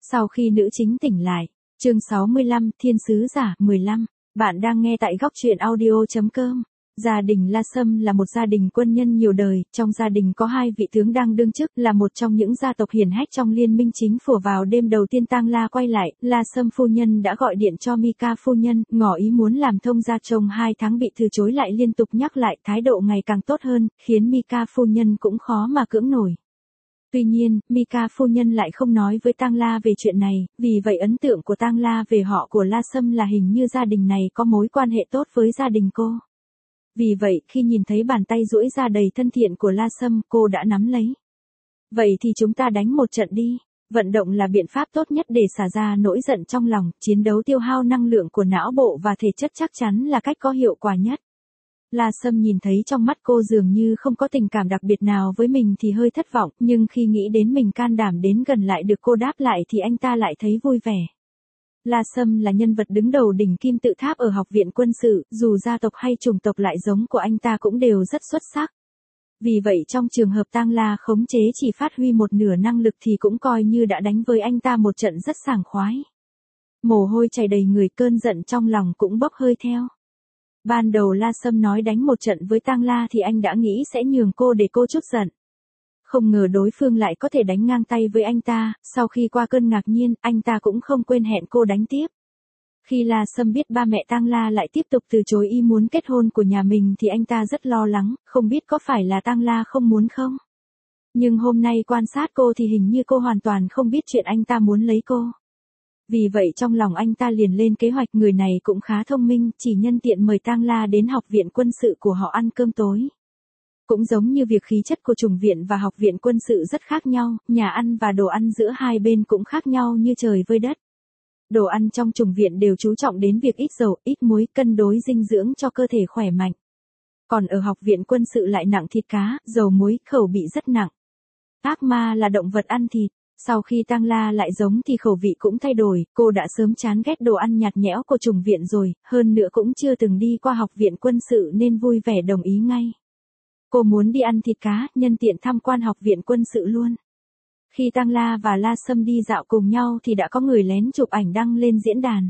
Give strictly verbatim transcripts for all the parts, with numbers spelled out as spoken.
Sau khi nữ chính tỉnh lại, chương sáu mươi lăm, Thiên sứ giả, mười lăm. Bạn đang nghe tại góc truyện audio chấm com. Gia đình La Sâm là một gia đình quân nhân nhiều đời, trong gia đình có hai vị tướng đang đương chức, là một trong những gia tộc hiển hách trong liên minh chính phủ. Vào đêm đầu tiên tang La quay lại, La Sâm phu nhân đã gọi điện cho Mika phu nhân, ngỏ ý muốn làm thông gia. Trong hai tháng bị từ chối lại liên tục nhắc lại, thái độ ngày càng tốt hơn, khiến Mika phu nhân cũng khó mà cưỡng nổi. Tuy nhiên, Mika phu nhân lại không nói với tang La về chuyện này, vì vậy ấn tượng của tang La về họ của La Sâm là hình như gia đình này có mối quan hệ tốt với gia đình cô. Vì vậy, khi nhìn thấy bàn tay duỗi ra đầy thân thiện của La Sâm, cô đã nắm lấy. Vậy thì chúng ta đánh một trận đi. Vận động là biện pháp tốt nhất để xả ra nỗi giận trong lòng, chiến đấu tiêu hao năng lượng của não bộ và thể chất chắc chắn là cách có hiệu quả nhất. La Sâm nhìn thấy trong mắt cô dường như không có tình cảm đặc biệt nào với mình thì hơi thất vọng, nhưng khi nghĩ đến mình can đảm đến gần lại được cô đáp lại thì anh ta lại thấy vui vẻ. La Sâm là nhân vật đứng đầu đỉnh kim tự tháp ở học viện quân sự, dù gia tộc hay chủng tộc lại giống của anh ta cũng đều rất xuất sắc. Vì vậy trong trường hợp tang La khống chế chỉ phát huy một nửa năng lực thì cũng coi như đã đánh với anh ta một trận rất sảng khoái. Mồ hôi chảy đầy người, cơn giận trong lòng cũng bốc hơi theo. Ban đầu La Sâm nói đánh một trận với tang La thì anh đã nghĩ sẽ nhường cô để cô chút giận. Không ngờ đối phương lại có thể đánh ngang tay với anh ta, sau khi qua cơn ngạc nhiên, anh ta cũng không quên hẹn cô đánh tiếp. Khi La Sâm biết ba mẹ tang La lại tiếp tục từ chối ý muốn kết hôn của nhà mình thì anh ta rất lo lắng, không biết có phải là tang La không muốn không. Nhưng hôm nay quan sát cô thì hình như cô hoàn toàn không biết chuyện anh ta muốn lấy cô. Vì vậy trong lòng anh ta liền lên kế hoạch, người này cũng khá thông minh, chỉ nhân tiện mời tang La đến học viện quân sự của họ ăn cơm tối. Cũng giống như việc khí chất của chủng viện và học viện quân sự rất khác nhau, nhà ăn và đồ ăn giữa hai bên cũng khác nhau như trời với đất. Đồ ăn trong chủng viện đều chú trọng đến việc ít dầu, ít muối, cân đối dinh dưỡng cho cơ thể khỏe mạnh. Còn ở học viện quân sự lại nặng thịt cá, dầu muối, khẩu vị rất nặng. Ác ma là động vật ăn thịt. Sau khi tang La lại giống thì khẩu vị cũng thay đổi, cô đã sớm chán ghét đồ ăn nhạt nhẽo của chủng viện rồi, hơn nữa cũng chưa từng đi qua học viện quân sự nên vui vẻ đồng ý ngay. Cô muốn đi ăn thịt cá, nhân tiện tham quan học viện quân sự luôn. Khi tang La và La Sâm đi dạo cùng nhau thì đã có người lén chụp ảnh đăng lên diễn đàn.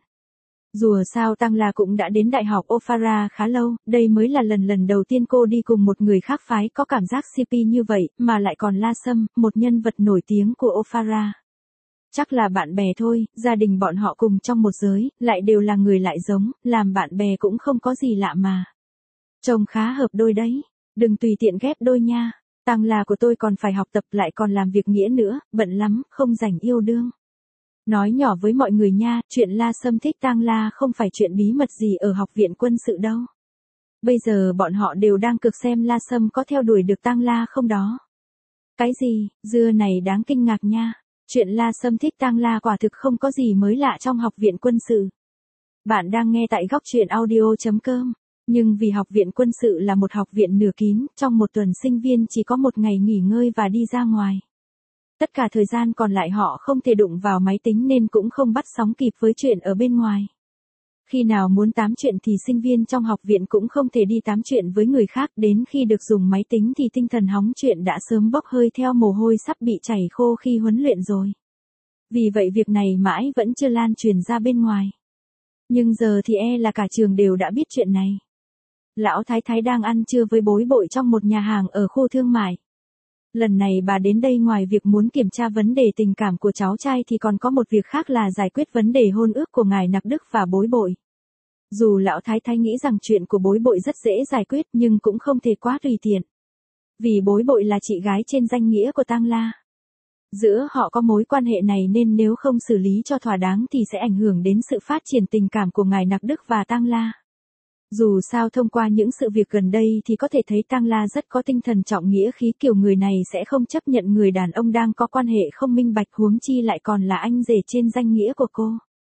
Dù sao tang La cũng đã đến đại học Ophara khá lâu, đây mới là lần lần đầu tiên cô đi cùng một người khác phái có cảm giác xê pê như vậy, mà lại còn La Sâm, một nhân vật nổi tiếng của Ophara. Chắc là bạn bè thôi, gia đình bọn họ cùng trong một giới, lại đều là người lại giống, làm bạn bè cũng không có gì lạ mà. Trông khá hợp đôi đấy, đừng tùy tiện ghép đôi nha, tang La của tôi còn phải học tập lại còn làm việc nghĩa nữa, bận lắm, không rảnh yêu đương. Nói nhỏ với mọi người nha, chuyện La Sâm thích tang La không phải chuyện bí mật gì ở học viện quân sự đâu. Bây giờ bọn họ đều đang cực xem La Sâm có theo đuổi được tang La không đó. Cái gì, dưa này đáng kinh ngạc nha. Chuyện La Sâm thích tang La quả thực không có gì mới lạ trong học viện quân sự. Bạn đang nghe tại góc truyện audio chấm com. Nhưng vì học viện quân sự là một học viện nửa kín, trong một tuần sinh viên chỉ có một ngày nghỉ ngơi và đi ra ngoài. Tất cả thời gian còn lại họ không thể đụng vào máy tính nên cũng không bắt sóng kịp với chuyện ở bên ngoài. Khi nào muốn tám chuyện thì sinh viên trong học viện cũng không thể đi tám chuyện với người khác, đến khi được dùng máy tính thì tinh thần hóng chuyện đã sớm bốc hơi theo mồ hôi sắp bị chảy khô khi huấn luyện rồi. Vì vậy việc này mãi vẫn chưa lan truyền ra bên ngoài. Nhưng giờ thì e là cả trường đều đã biết chuyện này. Lão Thái Thái đang ăn trưa với bối bội trong một nhà hàng ở khu thương mại. Lần này bà đến đây ngoài việc muốn kiểm tra vấn đề tình cảm của cháu trai thì còn có một việc khác là giải quyết vấn đề hôn ước của ngài Nặc Đức và bối bội. Dù lão Thái Thái nghĩ rằng chuyện của bối bội rất dễ giải quyết nhưng cũng không thể quá tùy tiện. Vì bối bội là chị gái trên danh nghĩa của tang La. Giữa họ có mối quan hệ này nên nếu không xử lý cho thỏa đáng thì sẽ ảnh hưởng đến sự phát triển tình cảm của ngài Nặc Đức và tang La. Dù sao thông qua những sự việc gần đây thì có thể thấy tang La rất có tinh thần trọng nghĩa khí, kiểu người này sẽ không chấp nhận người đàn ông đang có quan hệ không minh bạch, huống chi lại còn là anh rể trên danh nghĩa của cô.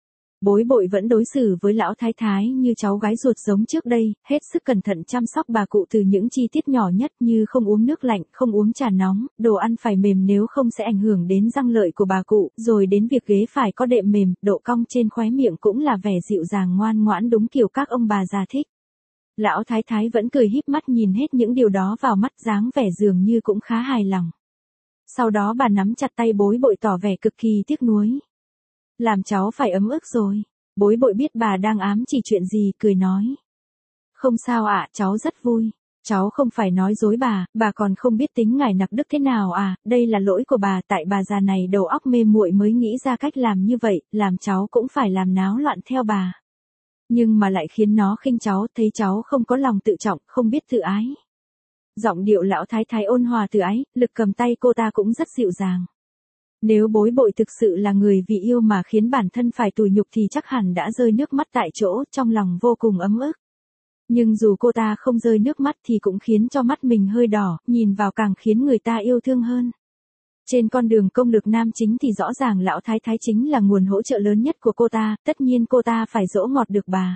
Bối bội vẫn đối xử với lão Thái Thái như cháu gái ruột giống trước đây, hết sức cẩn thận chăm sóc bà cụ từ những chi tiết nhỏ nhất như không uống nước lạnh, không uống trà nóng, đồ ăn phải mềm nếu không sẽ ảnh hưởng đến răng lợi của bà cụ, rồi đến việc ghế phải có đệm mềm, độ cong trên khóe miệng cũng là vẻ dịu dàng ngoan ngoãn đúng kiểu các ông bà già thích. Lão Thái Thái vẫn cười híp mắt nhìn hết những điều đó vào mắt, dáng vẻ dường như cũng khá hài lòng. Sau đó bà nắm chặt tay bối bội tỏ vẻ cực kỳ tiếc nuối. Làm cháu phải ấm ức rồi. Bối bội biết bà đang ám chỉ chuyện gì, cười nói. Không sao ạ, cháu rất vui. Cháu không phải nói dối bà, bà còn không biết tính ngài Nặc Đức thế nào à, đây là lỗi của bà, tại bà già này đầu óc mê muội mới nghĩ ra cách làm như vậy, làm cháu cũng phải làm náo loạn theo bà. Nhưng mà lại khiến nó khinh cháu, thấy cháu không có lòng tự trọng, không biết tự ái. Giọng điệu lão thái thái ôn hòa tự ái, lực cầm tay cô ta cũng rất dịu dàng. Nếu bối bội thực sự là người vì yêu mà khiến bản thân phải tủi nhục thì chắc hẳn đã rơi nước mắt tại chỗ, trong lòng vô cùng ấm ức. Nhưng dù cô ta không rơi nước mắt thì cũng khiến cho mắt mình hơi đỏ, nhìn vào càng khiến người ta yêu thương hơn. Trên con đường công lực nam chính thì rõ ràng lão thái thái chính là nguồn hỗ trợ lớn nhất của cô ta, tất nhiên cô ta phải dỗ ngọt được bà.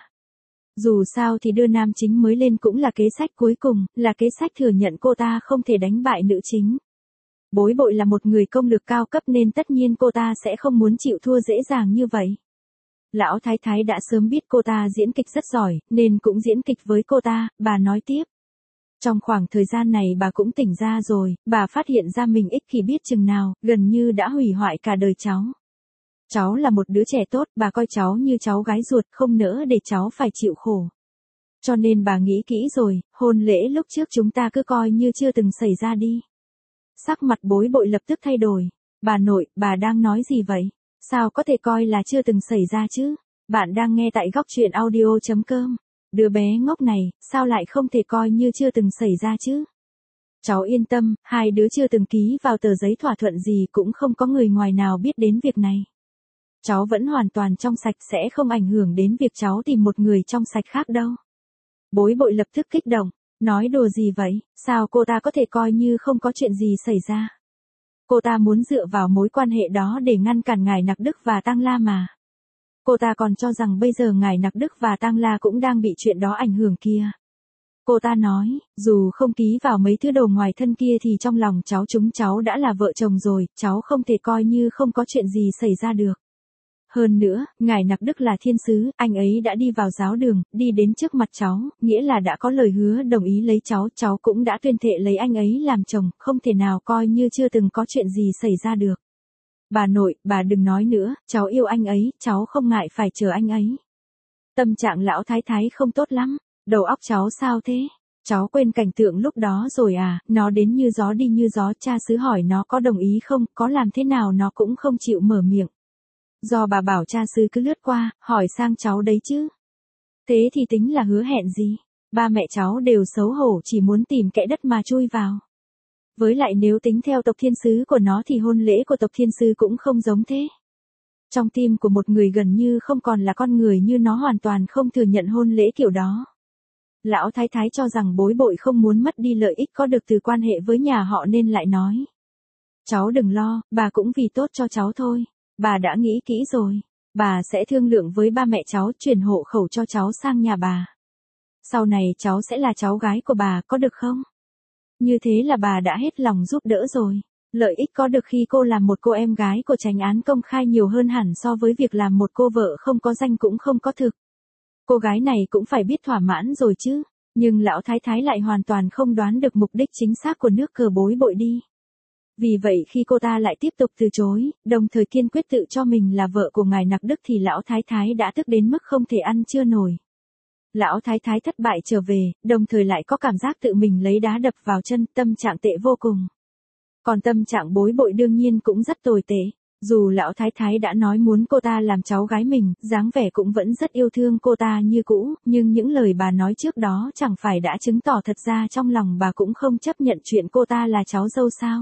Dù sao thì đưa nam chính mới lên cũng là kế sách cuối cùng, là kế sách thừa nhận cô ta không thể đánh bại nữ chính. Bối bội là một người công lực cao cấp nên tất nhiên cô ta sẽ không muốn chịu thua dễ dàng như vậy. Lão thái thái đã sớm biết cô ta diễn kịch rất giỏi, nên cũng diễn kịch với cô ta, bà nói tiếp. Trong khoảng thời gian này bà cũng tỉnh ra rồi, bà phát hiện ra mình ích kỷ biết chừng nào, gần như đã hủy hoại cả đời cháu. Cháu là một đứa trẻ tốt, bà coi cháu như cháu gái ruột, không nỡ để cháu phải chịu khổ. Cho nên bà nghĩ kỹ rồi, hôn lễ lúc trước chúng ta cứ coi như chưa từng xảy ra đi. Sắc mặt bối bội lập tức thay đổi. Bà nội, bà đang nói gì vậy? Sao có thể coi là chưa từng xảy ra chứ? Bạn đang nghe tại góc truyện audio chấm com. Đứa bé ngốc này, sao lại không thể coi như chưa từng xảy ra chứ? Cháu yên tâm, hai đứa chưa từng ký vào tờ giấy thỏa thuận gì, cũng không có người ngoài nào biết đến việc này. Cháu vẫn hoàn toàn trong sạch, sẽ không ảnh hưởng đến việc cháu tìm một người trong sạch khác đâu. Bối bội lập tức kích động, nói đùa gì vậy, sao cô ta có thể coi như không có chuyện gì xảy ra? Cô ta muốn dựa vào mối quan hệ đó để ngăn cản ngài Nặc Đức và Tang La mà. Cô ta còn cho rằng bây giờ ngài Nặc Đức và Tang La cũng đang bị chuyện đó ảnh hưởng kia. Cô ta nói, dù không ký vào mấy thứ đồ ngoài thân kia thì trong lòng cháu chúng cháu đã là vợ chồng rồi, cháu không thể coi như không có chuyện gì xảy ra được. Hơn nữa, ngài Nặc Đức là thiên sứ, anh ấy đã đi vào giáo đường, đi đến trước mặt cháu, nghĩa là đã có lời hứa đồng ý lấy cháu, cháu cũng đã tuyên thệ lấy anh ấy làm chồng, không thể nào coi như chưa từng có chuyện gì xảy ra được. Bà nội, bà đừng nói nữa, cháu yêu anh ấy, cháu không ngại phải chờ anh ấy. Tâm trạng lão thái thái không tốt lắm, đầu óc cháu sao thế? Cháu quên cảnh tượng lúc đó rồi à, nó đến như gió đi như gió, cha xứ hỏi nó có đồng ý không, có làm thế nào nó cũng không chịu mở miệng. Do bà bảo cha xứ cứ lướt qua, hỏi sang cháu đấy chứ. Thế thì tính là hứa hẹn gì? Ba mẹ cháu đều xấu hổ, chỉ muốn tìm kẽ đất mà chui vào. Với lại nếu tính theo tộc thiên sứ của nó thì hôn lễ của tộc thiên sứ cũng không giống thế. Trong tim của một người gần như không còn là con người như nó, hoàn toàn không thừa nhận hôn lễ kiểu đó. Lão thái thái cho rằng bối bội không muốn mất đi lợi ích có được từ quan hệ với nhà họ nên lại nói. Cháu đừng lo, bà cũng vì tốt cho cháu thôi. Bà đã nghĩ kỹ rồi. Bà sẽ thương lượng với ba mẹ cháu chuyển hộ khẩu cho cháu sang nhà bà. Sau này cháu sẽ là cháu gái của bà, có được không? Như thế là bà đã hết lòng giúp đỡ rồi. Lợi ích có được khi cô làm một cô em gái của chánh án công khai nhiều hơn hẳn so với việc làm một cô vợ không có danh cũng không có thực. Cô gái này cũng phải biết thỏa mãn rồi chứ. Nhưng lão thái thái lại hoàn toàn không đoán được mục đích chính xác của nước cờ bối bội đi. Vì vậy khi cô ta lại tiếp tục từ chối, đồng thời kiên quyết tự cho mình là vợ của ngài Nặc Đức thì lão thái thái đã tức đến mức không thể ăn chưa nổi. Lão thái thái thất bại trở về, đồng thời lại có cảm giác tự mình lấy đá đập vào chân, tâm trạng tệ vô cùng. Còn tâm trạng bối bội đương nhiên cũng rất tồi tệ. Dù lão thái thái đã nói muốn cô ta làm cháu gái mình, dáng vẻ cũng vẫn rất yêu thương cô ta như cũ, nhưng những lời bà nói trước đó chẳng phải đã chứng tỏ thật ra trong lòng bà cũng không chấp nhận chuyện cô ta là cháu dâu sao?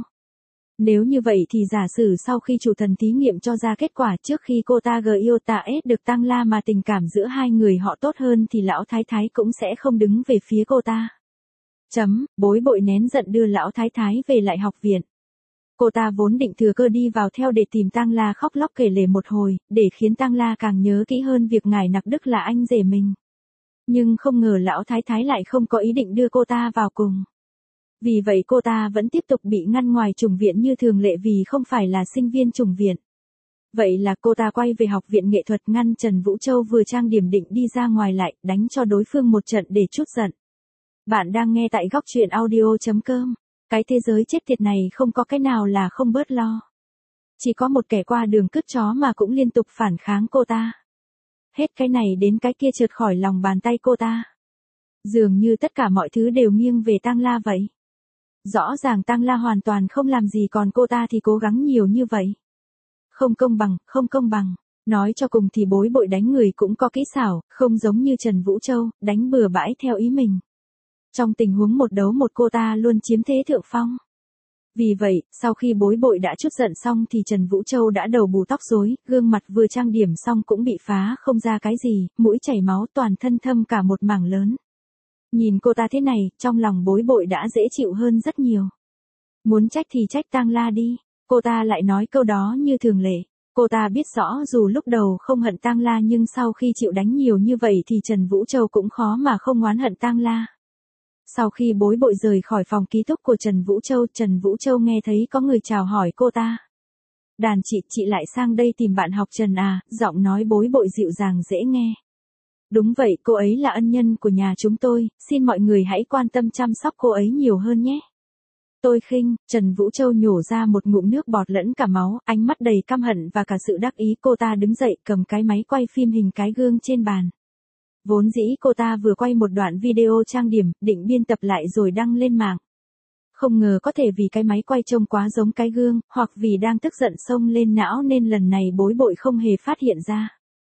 Nếu như vậy thì giả sử sau khi chủ thần thí nghiệm cho ra kết quả trước khi cô ta gờ yêu tạ ết được Tang La mà tình cảm giữa hai người họ tốt hơn thì lão thái thái cũng sẽ không đứng về phía cô ta. Chấm, bối bội nén giận đưa lão thái thái về lại học viện. Cô ta vốn định thừa cơ đi vào theo để tìm Tang La khóc lóc kể lể một hồi, để khiến Tang La càng nhớ kỹ hơn việc ngài Nặc Đức là anh rể mình. Nhưng không ngờ lão thái thái lại không có ý định đưa cô ta vào cùng. Vì vậy cô ta vẫn tiếp tục bị ngăn ngoài chủng viện như thường lệ vì không phải là sinh viên chủng viện. Vậy là cô ta quay về học viện nghệ thuật, ngăn Trần Vũ Châu vừa trang điểm định đi ra ngoài lại, đánh cho đối phương một trận để trút giận. Bạn đang nghe tại góc truyện audio chấm com. Cái thế giới chết tiệt này không có cái nào là không bớt lo. Chỉ có một kẻ qua đường cứt chó mà cũng liên tục phản kháng cô ta. Hết cái này đến cái kia trượt khỏi lòng bàn tay cô ta. Dường như tất cả mọi thứ đều nghiêng về Tang La vậy. Rõ ràng Tang La hoàn toàn không làm gì còn cô ta thì cố gắng nhiều như vậy. Không công bằng, không công bằng. Nói cho cùng thì Bối Bội đánh người cũng có kỹ xảo, không giống như Trần Vũ Châu, đánh bừa bãi theo ý mình. Trong tình huống một đấu một cô ta luôn chiếm thế thượng phong. Vì vậy, sau khi Bối Bội đã chút giận xong thì Trần Vũ Châu đã đầu bù tóc rối, gương mặt vừa trang điểm xong cũng bị phá không ra cái gì, mũi chảy máu toàn thân thâm cả một mảng lớn. Nhìn cô ta thế này, trong lòng Bối Bội đã dễ chịu hơn rất nhiều. Muốn trách thì trách Tang La đi, cô ta lại nói câu đó như thường lệ. Cô ta biết rõ dù lúc đầu không hận Tang La nhưng sau khi chịu đánh nhiều như vậy thì Trần Vũ Châu cũng khó mà không oán hận Tang La. Sau khi Bối Bội rời khỏi phòng ký túc của Trần Vũ Châu, Trần Vũ Châu nghe thấy có người chào hỏi cô ta. Đàn chị, chị lại sang đây tìm bạn học Trần à, giọng nói Bối Bội dịu dàng dễ nghe. Đúng vậy, cô ấy là ân nhân của nhà chúng tôi, xin mọi người hãy quan tâm chăm sóc cô ấy nhiều hơn nhé. Tôi khinh, Trần Vũ Châu nhổ ra một ngụm nước bọt lẫn cả máu, ánh mắt đầy căm hận và cả sự đắc ý. Cô ta đứng dậy cầm cái máy quay phim hình cái gương trên bàn. Vốn dĩ cô ta vừa quay một đoạn video trang điểm, định biên tập lại rồi đăng lên mạng. Không ngờ có thể vì cái máy quay trông quá giống cái gương, hoặc vì đang tức giận xông lên não nên lần này Bối Bội không hề phát hiện ra.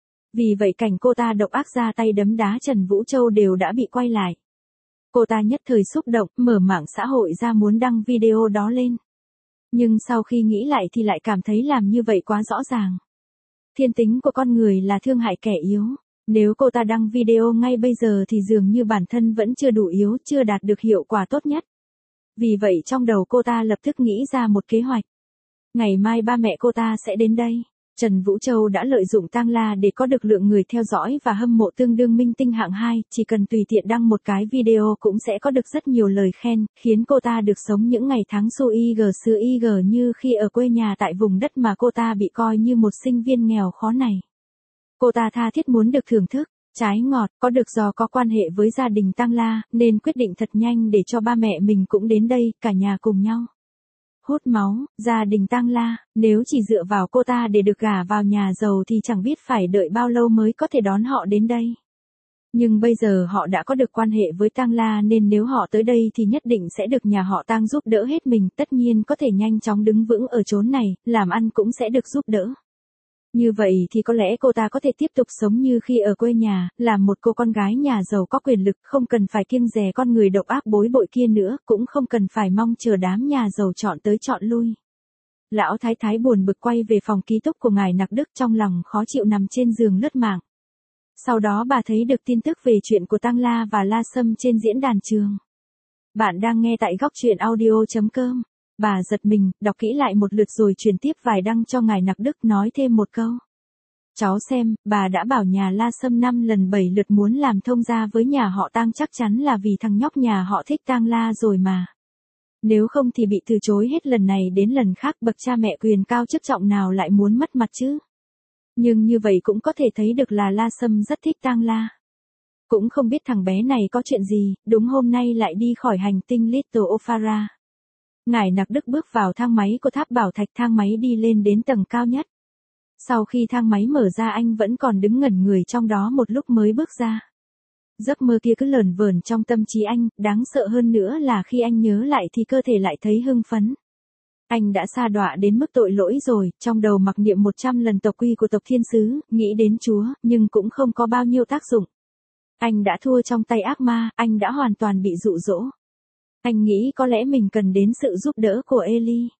Vì vậy cảnh cô ta độc ác ra tay đấm đá Trần Vũ Châu đều đã bị quay lại. Cô ta nhất thời xúc động, mở mạng xã hội ra muốn đăng video đó lên. Nhưng sau khi nghĩ lại thì lại cảm thấy làm như vậy quá rõ ràng. Thiên tính của con người là thương hại kẻ yếu. Nếu cô ta đăng video ngay bây giờ thì dường như bản thân vẫn chưa đủ yếu, chưa đạt được hiệu quả tốt nhất. Vì vậy trong đầu cô ta lập tức nghĩ ra một kế hoạch. Ngày mai ba mẹ cô ta sẽ đến đây. Trần Vũ Châu đã lợi dụng Tang La để có được lượng người theo dõi và hâm mộ tương đương minh tinh hạng hai, chỉ cần tùy tiện đăng một cái video cũng sẽ có được rất nhiều lời khen, khiến cô ta được sống những ngày tháng su y gờ xưa y gờ như khi ở quê nhà tại vùng đất mà cô ta bị coi như một sinh viên nghèo khó này. Cô ta tha thiết muốn được thưởng thức, trái ngọt, có được do có quan hệ với gia đình Tang La, nên quyết định thật nhanh để cho ba mẹ mình cũng đến đây, cả nhà cùng nhau. Hút máu, gia đình Tang La, nếu chỉ dựa vào cô ta để được gả vào nhà giàu thì chẳng biết phải đợi bao lâu mới có thể đón họ đến đây. Nhưng bây giờ họ đã có được quan hệ với Tang La nên nếu họ tới đây thì nhất định sẽ được nhà họ Tang giúp đỡ hết mình, tất nhiên có thể nhanh chóng đứng vững ở chốn này, làm ăn cũng sẽ được giúp đỡ. Như vậy thì có lẽ cô ta có thể tiếp tục sống như khi ở quê nhà, làm một cô con gái nhà giàu có quyền lực, không cần phải kiêng dè con người độc ác Bối Bội kia nữa, cũng không cần phải mong chờ đám nhà giàu chọn tới chọn lui. Lão thái thái buồn bực quay về phòng ký túc của ngài Nặc Đức, trong lòng khó chịu nằm trên giường lướt mạng. Sau đó bà thấy được tin tức về chuyện của Tang La và La Sâm trên diễn đàn trường. Bạn đang nghe tại góc truyện audio chấm com. Bà giật mình, đọc kỹ lại một lượt rồi truyền tiếp vài đăng cho ngài Nặc Đức, nói thêm một câu. Cháu xem, bà đã bảo nhà La Sâm năm lần bảy lượt muốn làm thông gia với nhà họ Tang, chắc chắn là vì thằng nhóc nhà họ thích Tang La rồi mà. Nếu không thì bị từ chối hết lần này đến lần khác, bậc cha mẹ quyền cao chức trọng nào lại muốn mất mặt chứ. Nhưng như vậy cũng có thể thấy được là La Sâm rất thích Tang La. Cũng không biết thằng bé này có chuyện gì, đúng hôm nay lại đi khỏi hành tinh Little Ophara. Ngài Nặc Đức bước vào thang máy của tháp bảo thạch, thang máy đi lên đến tầng cao nhất. Sau khi thang máy mở ra anh vẫn còn đứng ngẩn người trong đó một lúc mới bước ra. Giấc mơ kia cứ lởn vởn trong tâm trí anh, đáng sợ hơn nữa là khi anh nhớ lại thì cơ thể lại thấy hưng phấn. Anh đã sa đọa đến mức tội lỗi rồi, trong đầu mặc niệm một trăm lần tộc quy của tộc thiên sứ, nghĩ đến Chúa, nhưng cũng không có bao nhiêu tác dụng. Anh đã thua trong tay ác ma, anh đã hoàn toàn bị dụ dỗ. Anh nghĩ có lẽ mình cần đến sự giúp đỡ của Eli.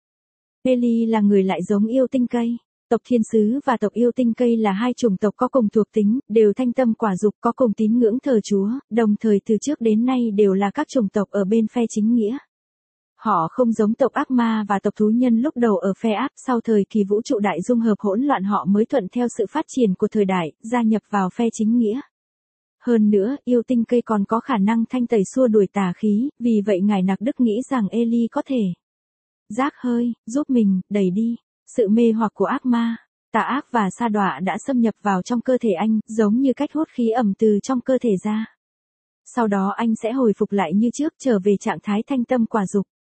Eli là người lại giống yêu tinh cây. Tộc thiên sứ và tộc yêu tinh cây là hai chủng tộc có cùng thuộc tính, đều thanh tâm quả dục, có cùng tín ngưỡng thờ Chúa, đồng thời từ trước đến nay đều là các chủng tộc ở bên phe chính nghĩa. Họ không giống tộc ác ma và tộc thú nhân lúc đầu ở phe ác, sau thời kỳ vũ trụ đại dung hợp hỗn loạn họ mới thuận theo sự phát triển của thời đại, gia nhập vào phe chính nghĩa. Hơn nữa, yêu tinh cây còn có khả năng thanh tẩy xua đuổi tà khí, vì vậy ngài Nặc Đức nghĩ rằng Eli có thể rác hơi, giúp mình, đẩy đi sự mê hoặc của ác ma. Tà ác và sa đọa đã xâm nhập vào trong cơ thể anh, giống như cách hút khí ẩm từ trong cơ thể ra. Sau đó anh sẽ hồi phục lại như trước, trở về trạng thái thanh tâm quả dục.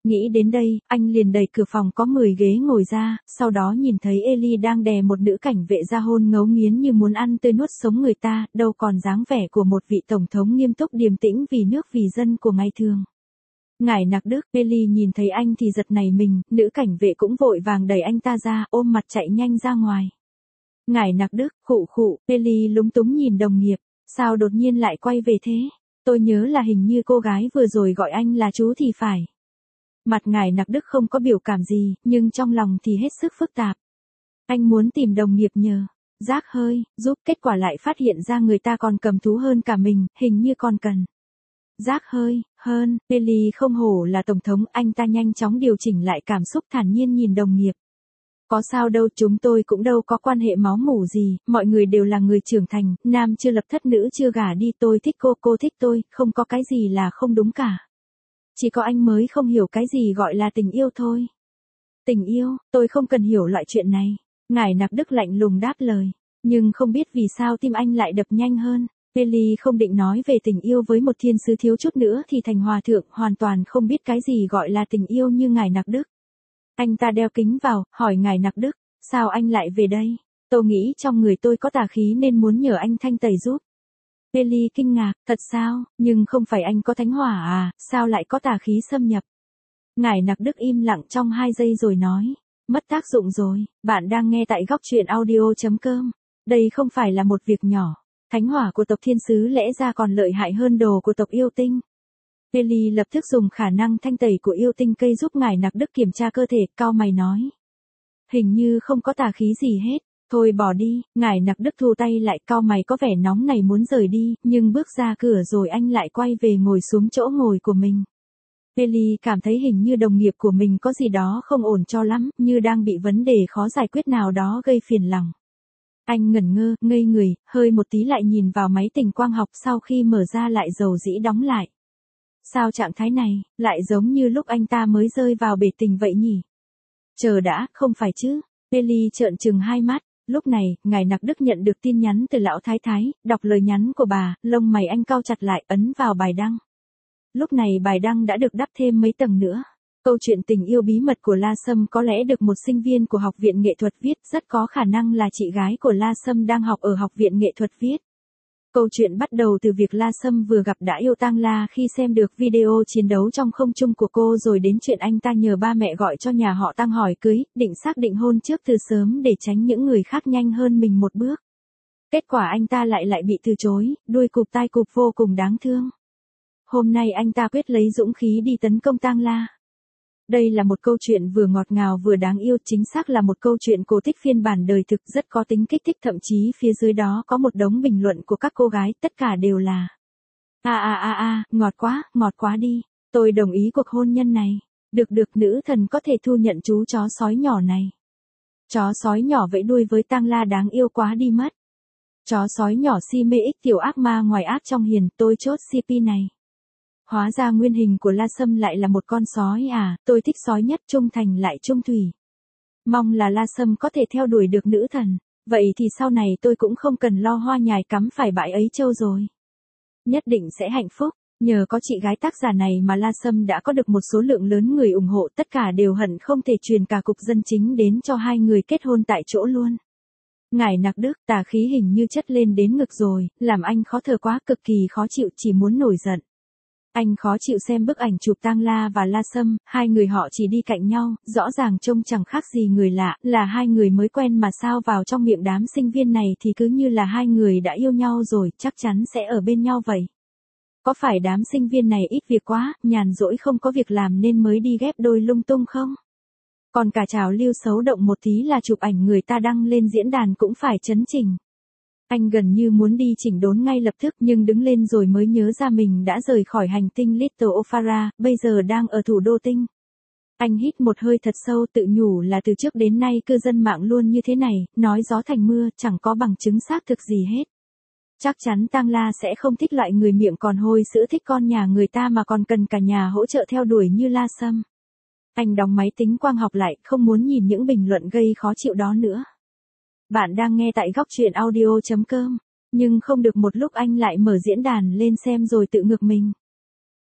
Nghĩ đến đây, anh liền đẩy cửa phòng có mười ghế ngồi ra, sau đó nhìn thấy Ellie đang đè một nữ cảnh vệ ra hôn ngấu nghiến như muốn ăn tươi nuốt sống người ta, đâu còn dáng vẻ của một vị tổng thống nghiêm túc điềm tĩnh vì nước vì dân của ngày thường. Ngải Nặc Đức, Ellie nhìn thấy anh thì giật nảy mình, nữ cảnh vệ cũng vội vàng đẩy anh ta ra, ôm mặt chạy nhanh ra ngoài. Ngải Nặc Đức, khụ khụ, Ellie lúng túng nhìn đồng nghiệp, sao đột nhiên lại quay về thế? Tôi nhớ là hình như cô gái vừa rồi gọi anh là chú thì phải. Mặt Ngải Nặc Đức không có biểu cảm gì, nhưng trong lòng thì hết sức phức tạp. Anh muốn tìm đồng nghiệp nhờ rác hơi, giúp, kết quả lại phát hiện ra người ta còn cầm thú hơn cả mình, hình như còn cần rác hơi, hơn, Ellie không hổ là tổng thống, anh ta nhanh chóng điều chỉnh lại cảm xúc thản nhiên nhìn đồng nghiệp. Có sao đâu, chúng tôi cũng đâu có quan hệ máu mủ gì, mọi người đều là người trưởng thành, nam chưa lập thất nữ chưa gả đi, tôi thích cô, cô thích tôi, không có cái gì là không đúng cả. Chỉ có anh mới không hiểu cái gì gọi là tình yêu thôi. Tình yêu, tôi không cần hiểu loại chuyện này. Ngải Nặc Đức lạnh lùng đáp lời, nhưng không biết vì sao tim anh lại đập nhanh hơn. Ellie không định nói về tình yêu với một thiên sứ thiếu chút nữa thì thành hòa thượng, hoàn toàn không biết cái gì gọi là tình yêu như Ngải Nặc Đức. Anh ta đeo kính vào, hỏi Ngải Nặc Đức, sao anh lại về đây? Tôi nghĩ trong người tôi có tà khí nên muốn nhờ anh thanh tẩy giúp. Ellie kinh ngạc, thật sao, nhưng không phải anh có thánh hỏa à, sao lại có tà khí xâm nhập? Ngải Nặc Đức im lặng trong hai giây rồi nói, mất tác dụng rồi, bạn đang nghe tại góc truyện audio chấm com. Đây không phải là một việc nhỏ, thánh hỏa của tộc thiên sứ lẽ ra còn lợi hại hơn đồ của tộc yêu tinh. Ellie lập tức dùng khả năng thanh tẩy của yêu tinh cây giúp Ngải Nặc Đức kiểm tra cơ thể, cau mày nói. Hình như không có tà khí gì hết. Thôi bỏ đi, Ngải Nặc Đức thu tay lại, cau mày có vẻ nóng này muốn rời đi, nhưng bước ra cửa rồi anh lại quay về ngồi xuống chỗ ngồi của mình. Ellie cảm thấy hình như đồng nghiệp của mình có gì đó không ổn cho lắm, như đang bị vấn đề khó giải quyết nào đó gây phiền lòng. Anh ngẩn ngơ, ngây người, hơi một tí lại nhìn vào máy tình quang học, sau khi mở ra lại dầu dĩ đóng lại. Sao trạng thái này, lại giống như lúc anh ta mới rơi vào bể tình vậy nhỉ? Chờ đã, không phải chứ? Ellie trợn trừng hai mắt. Lúc này, Ngải Nặc Đức nhận được tin nhắn từ lão thái thái, đọc lời nhắn của bà, lông mày anh cau chặt lại, ấn vào bài đăng. Lúc này bài đăng đã được đắp thêm mấy tầng nữa. Câu chuyện tình yêu bí mật của La Sâm có lẽ được một sinh viên của học viện nghệ thuật viết, rất có khả năng là chị gái của La Sâm đang học ở học viện nghệ thuật viết. Câu chuyện bắt đầu từ việc La Sâm vừa gặp đã yêu Tang La khi xem được video chiến đấu trong không trung của cô, rồi đến chuyện anh ta nhờ ba mẹ gọi cho nhà họ Tang hỏi cưới, định xác định hôn trước từ sớm để tránh những người khác nhanh hơn mình một bước. Kết quả anh ta lại lại bị từ chối, đuôi cụp tai cụp vô cùng đáng thương. Hôm nay anh ta quyết lấy dũng khí đi tấn công Tang La. Đây là một câu chuyện vừa ngọt ngào vừa đáng yêu, chính xác là một câu chuyện cổ tích phiên bản đời thực, rất có tính kích thích, thậm chí phía dưới đó có một đống bình luận của các cô gái, tất cả đều là a a a a, ngọt quá, ngọt quá đi, tôi đồng ý cuộc hôn nhân này, được được, nữ thần có thể thu nhận chú chó sói nhỏ này. Chó sói nhỏ vẫy đuôi với Tang La đáng yêu quá đi mất. Chó sói nhỏ si mê ích tiểu ác ma ngoài ác trong hiền, tôi chốt xê pê này. Hóa ra nguyên hình của La Sâm lại là một con sói à, tôi thích sói nhất, trung thành lại trung thủy. Mong là La Sâm có thể theo đuổi được nữ thần, vậy thì sau này tôi cũng không cần lo hoa nhài cắm phải bãi ấy trâu rồi. Nhất định sẽ hạnh phúc, nhờ có chị gái tác giả này mà La Sâm đã có được một số lượng lớn người ủng hộ, tất cả đều hận không thể truyền cả cục dân chính đến cho hai người kết hôn tại chỗ luôn. Ngải Nặc Đức, tà khí hình như chất lên đến ngực rồi, làm anh khó thở quá, cực kỳ khó chịu, chỉ muốn nổi giận. Anh khó chịu xem bức ảnh chụp Tang La và La Sâm, hai người họ chỉ đi cạnh nhau, rõ ràng trông chẳng khác gì người lạ, là hai người mới quen mà sao vào trong miệng đám sinh viên này thì cứ như là hai người đã yêu nhau rồi, chắc chắn sẽ ở bên nhau vậy. Có phải đám sinh viên này ít việc quá, nhàn rỗi không có việc làm nên mới đi ghép đôi lung tung không? Còn cả trào lưu xấu động một tí là chụp ảnh người ta đăng lên diễn đàn cũng phải chấn chỉnh. Anh gần như muốn đi chỉnh đốn ngay lập tức, nhưng đứng lên rồi mới nhớ ra mình đã rời khỏi hành tinh Little Ophara, bây giờ đang ở thủ đô tinh. Anh hít một hơi thật sâu, tự nhủ là từ trước đến nay cư dân mạng luôn như thế này, nói gió thành mưa, chẳng có bằng chứng xác thực gì hết. Chắc chắn Tang La sẽ không thích loại người miệng còn hôi sữa thích con nhà người ta mà còn cần cả nhà hỗ trợ theo đuổi như La Sâm. Anh đóng máy tính quang học lại, không muốn nhìn những bình luận gây khó chịu đó nữa. Bạn đang nghe tại góc truyện audio chấm com, nhưng không được một lúc anh lại mở diễn đàn lên xem rồi tự ngược mình.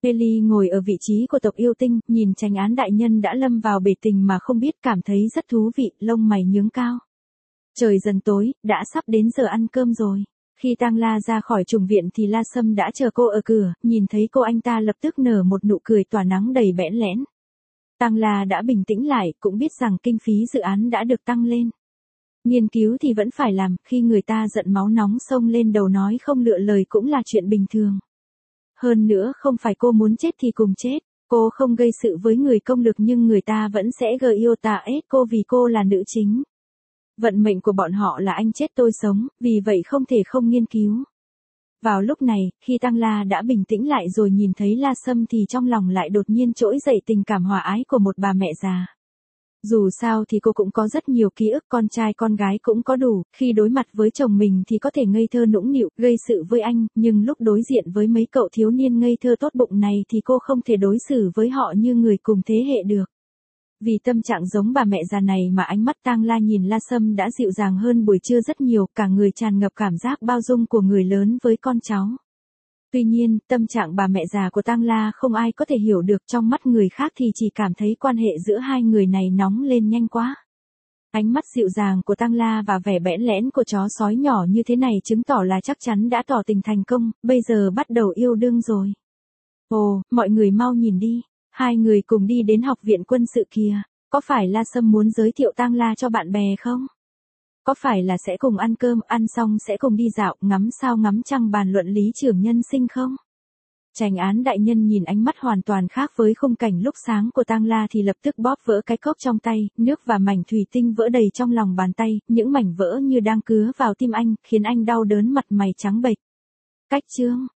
Eli ngồi ở vị trí của tộc yêu tinh, nhìn chánh án đại nhân đã lâm vào bể tình mà không biết, cảm thấy rất thú vị, lông mày nhướng cao. Trời dần tối, đã sắp đến giờ ăn cơm rồi. Khi Tang La ra khỏi trùng viện thì La Sâm đã chờ cô ở cửa, nhìn thấy cô anh ta lập tức nở một nụ cười tỏa nắng đầy bẽn lẽn. Tang La đã bình tĩnh lại, cũng biết rằng kinh phí dự án đã được tăng lên. Nghiên cứu thì vẫn phải làm, khi người ta giận máu nóng xông lên đầu nói không lựa lời cũng là chuyện bình thường. Hơn nữa không phải cô muốn chết thì cùng chết, cô không gây sự với người công lực nhưng người ta vẫn sẽ gợi yêu tà ết cô vì cô là nữ chính. Vận mệnh của bọn họ là anh chết tôi sống, vì vậy không thể không nghiên cứu. Vào lúc này, khi Tang La đã bình tĩnh lại rồi nhìn thấy La Sâm thì trong lòng lại đột nhiên trỗi dậy tình cảm hòa ái của một bà mẹ già. Dù sao thì cô cũng có rất nhiều ký ức, con trai con gái cũng có đủ, khi đối mặt với chồng mình thì có thể ngây thơ nũng nịu, gây sự với anh, nhưng lúc đối diện với mấy cậu thiếu niên ngây thơ tốt bụng này thì cô không thể đối xử với họ như người cùng thế hệ được. Vì tâm trạng giống bà mẹ già này mà ánh mắt Tang La nhìn La Sâm đã dịu dàng hơn buổi trưa rất nhiều, cả người tràn ngập cảm giác bao dung của người lớn với con cháu. Tuy nhiên, tâm trạng bà mẹ già của Tang La không ai có thể hiểu được, trong mắt người khác thì chỉ cảm thấy quan hệ giữa hai người này nóng lên nhanh quá. Ánh mắt dịu dàng của Tang La và vẻ bẽn lẽn của chó sói nhỏ như thế này chứng tỏ là chắc chắn đã tỏ tình thành công, bây giờ bắt đầu yêu đương rồi. Ồ, mọi người mau nhìn đi, hai người cùng đi đến học viện quân sự kìa, có phải La Sâm muốn giới thiệu Tang La cho bạn bè không? Có phải là sẽ cùng ăn cơm, ăn xong sẽ cùng đi dạo, ngắm sao ngắm trăng bàn luận lý trưởng nhân sinh không? Chánh án đại nhân nhìn ánh mắt hoàn toàn khác với khung cảnh lúc sáng của Tang La thì lập tức bóp vỡ cái cốc trong tay, nước và mảnh thủy tinh vỡ đầy trong lòng bàn tay, những mảnh vỡ như đang cứa vào tim anh, khiến anh đau đớn mặt mày trắng bệch. Cách chương